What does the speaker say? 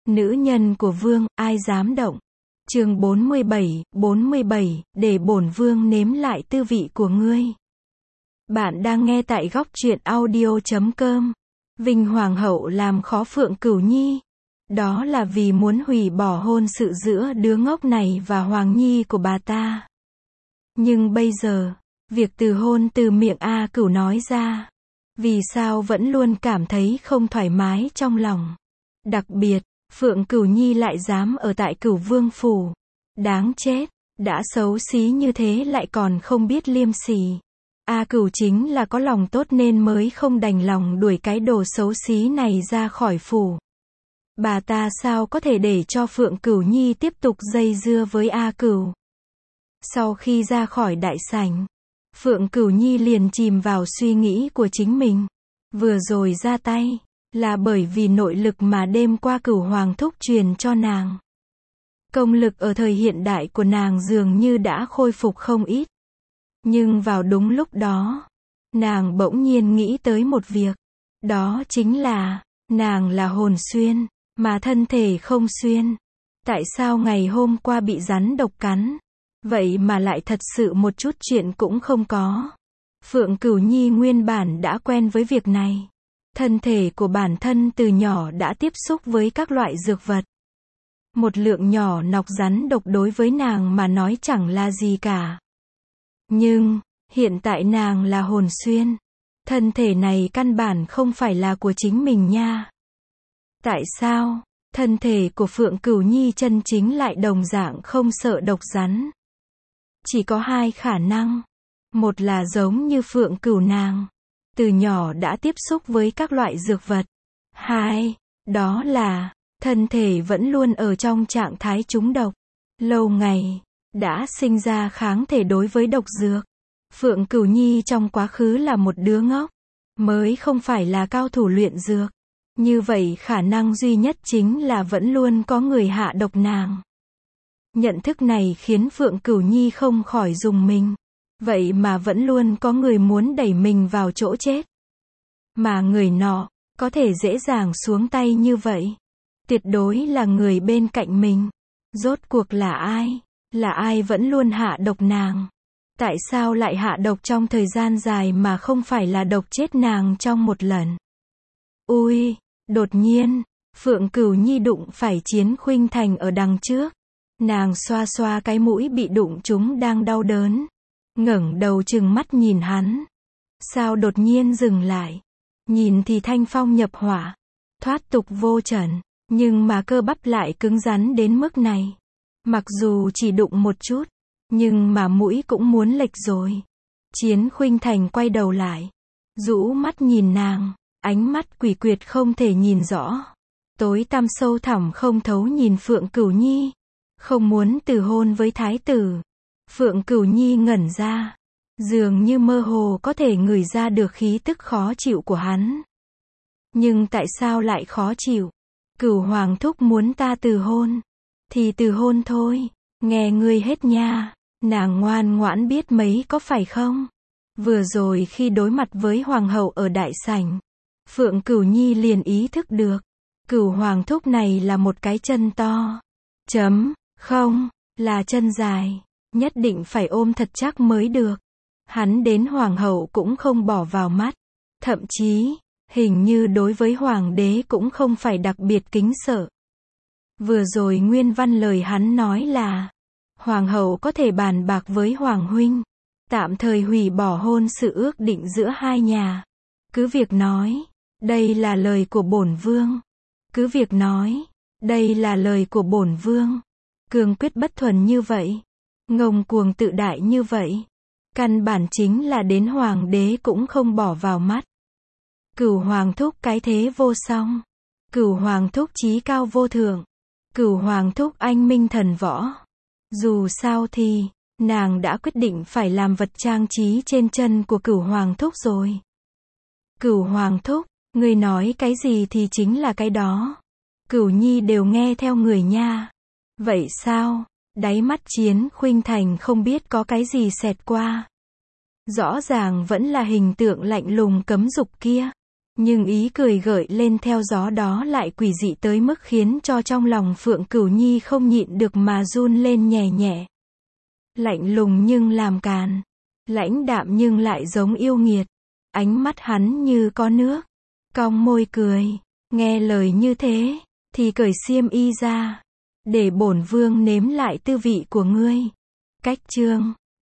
Nữ nhân của vương, ai dám động. Chương 47, để bổn vương nếm lại tư vị của ngươi. Bạn đang nghe tại góc truyện audio.com. Vinh Hoàng hậu làm khó Phượng Cửu Nhi. Đó là vì muốn hủy bỏ hôn sự giữa đứa ngốc này và Hoàng Nhi của bà ta. Nhưng bây giờ, việc từ hôn từ miệng A Cửu nói ra, vì sao vẫn luôn cảm thấy không thoải mái trong lòng. Đặc biệt, Phượng Cửu Nhi lại dám ở tại Cửu Vương phủ. Đáng chết, đã xấu xí như thế lại còn không biết liêm sỉ. A Cửu chính là có lòng tốt nên mới không đành lòng đuổi cái đồ xấu xí này ra khỏi phủ. Bà ta sao có thể để cho Phượng Cửu Nhi tiếp tục dây dưa với A Cửu. Sau khi ra khỏi đại sảnh, Phượng Cửu Nhi liền chìm vào suy nghĩ của chính mình. Vừa rồi ra tay, là bởi vì nội lực mà đêm qua Cửu Hoàng thúc truyền cho nàng. Công lực ở thời hiện đại của nàng dường như đã khôi phục không ít. Nhưng vào đúng lúc đó, nàng bỗng nhiên nghĩ tới một việc. Đó chính là, nàng là hồn xuyên, mà thân thể không xuyên. Tại sao ngày hôm qua bị rắn độc cắn, vậy mà lại thật sự một chút chuyện cũng không có. Phượng Cửu Nhi nguyên bản đã quen với việc này. Thân thể của bản thân từ nhỏ đã tiếp xúc với các loại dược vật. Một lượng nhỏ nọc rắn độc đối với nàng mà nói chẳng là gì cả. Nhưng, hiện tại nàng là hồn xuyên. Thân thể này căn bản không phải là của chính mình nha. Tại sao, thân thể của Phượng Cửu Nhi chân chính lại đồng dạng không sợ độc rắn? Chỉ có hai khả năng. Một là giống như Phượng Cửu nàng, từ nhỏ đã tiếp xúc với các loại dược vật. Hai, đó là, thân thể vẫn luôn ở trong trạng thái trúng độc. Lâu ngày, đã sinh ra kháng thể đối với độc dược. Phượng Cửu Nhi trong quá khứ là một đứa ngốc, mới không phải là cao thủ luyện dược. Như vậy khả năng duy nhất chính là vẫn luôn có người hạ độc nàng. Nhận thức này khiến Phượng Cửu Nhi không khỏi rùng mình. Vậy mà vẫn luôn có người muốn đẩy mình vào chỗ chết. Mà người nọ, có thể dễ dàng xuống tay như vậy. Tuyệt đối là người bên cạnh mình. Rốt cuộc là ai? Là ai vẫn luôn hạ độc nàng? Tại sao lại hạ độc trong thời gian dài mà không phải là độc chết nàng trong một lần? Ui, đột nhiên, Phượng Cửu Nhi đụng phải Chiến Khuynh Thành ở đằng trước. Nàng xoa xoa cái mũi bị đụng trúng đang đau đớn. Ngẩng đầu trừng mắt nhìn hắn. Sao đột nhiên dừng lại? Nhìn thì thanh phong nhập hỏa, thoát tục vô trần, nhưng mà cơ bắp lại cứng rắn đến mức này. Mặc dù chỉ đụng một chút, nhưng mà mũi cũng muốn lệch rồi. Chiến Khuynh Thành quay đầu lại, rũ mắt nhìn nàng, ánh mắt quỷ quyệt không thể nhìn rõ. Tối tăm sâu thẳm không thấu nhìn Phượng Cửu Nhi. Không muốn từ hôn với thái tử. Phượng Cửu Nhi ngẩn ra, dường như mơ hồ có thể ngửi ra được khí tức khó chịu của hắn. Nhưng tại sao lại khó chịu? Cửu Hoàng thúc muốn ta từ hôn, thì từ hôn thôi, nghe ngươi hết nha. Nàng ngoan ngoãn biết mấy có phải không? Vừa rồi khi đối mặt với Hoàng hậu ở đại sảnh, Phượng Cửu Nhi liền ý thức được, Cửu Hoàng thúc này là một cái chân to. Không, là chân dài. Nhất định phải ôm thật chắc mới được. Hắn đến Hoàng hậu cũng không bỏ vào mắt. Thậm chí, hình như đối với Hoàng đế cũng không phải đặc biệt kính sợ. Vừa rồi nguyên văn lời hắn nói là, Hoàng hậu có thể bàn bạc với Hoàng huynh, tạm thời hủy bỏ hôn sự ước định giữa hai nhà. Cứ việc nói, đây là lời của bổn vương. Cứ việc nói, đây là lời của bổn vương. Cương quyết bất thuần như vậy, ngông cuồng tự đại như vậy, căn bản chính là đến Hoàng đế cũng không bỏ vào mắt. Cửu Hoàng thúc cái thế vô song, Cửu Hoàng thúc chí cao vô thượng, Cửu Hoàng thúc anh minh thần võ. Dù sao thì, nàng đã quyết định phải làm vật trang trí trên chân của Cửu Hoàng thúc rồi. Cửu Hoàng thúc, ngươi nói cái gì thì chính là cái đó. Cửu Nhi đều nghe theo người nha. Vậy sao? Đáy mắt Chiến Khuynh Thành không biết có cái gì xẹt qua. Rõ ràng vẫn là hình tượng lạnh lùng cấm dục kia. Nhưng ý cười gợi lên theo gió đó lại quỷ dị tới mức khiến cho trong lòng Phượng Cửu Nhi không nhịn được mà run lên nhẹ nhẹ. Lạnh lùng nhưng làm càn, lãnh đạm nhưng lại giống yêu nghiệt. Ánh mắt hắn như có nước, cong môi cười, nghe lời như thế, thì cởi xiêm y ra, để bổn vương nếm lại tư vị của ngươi. Cách chương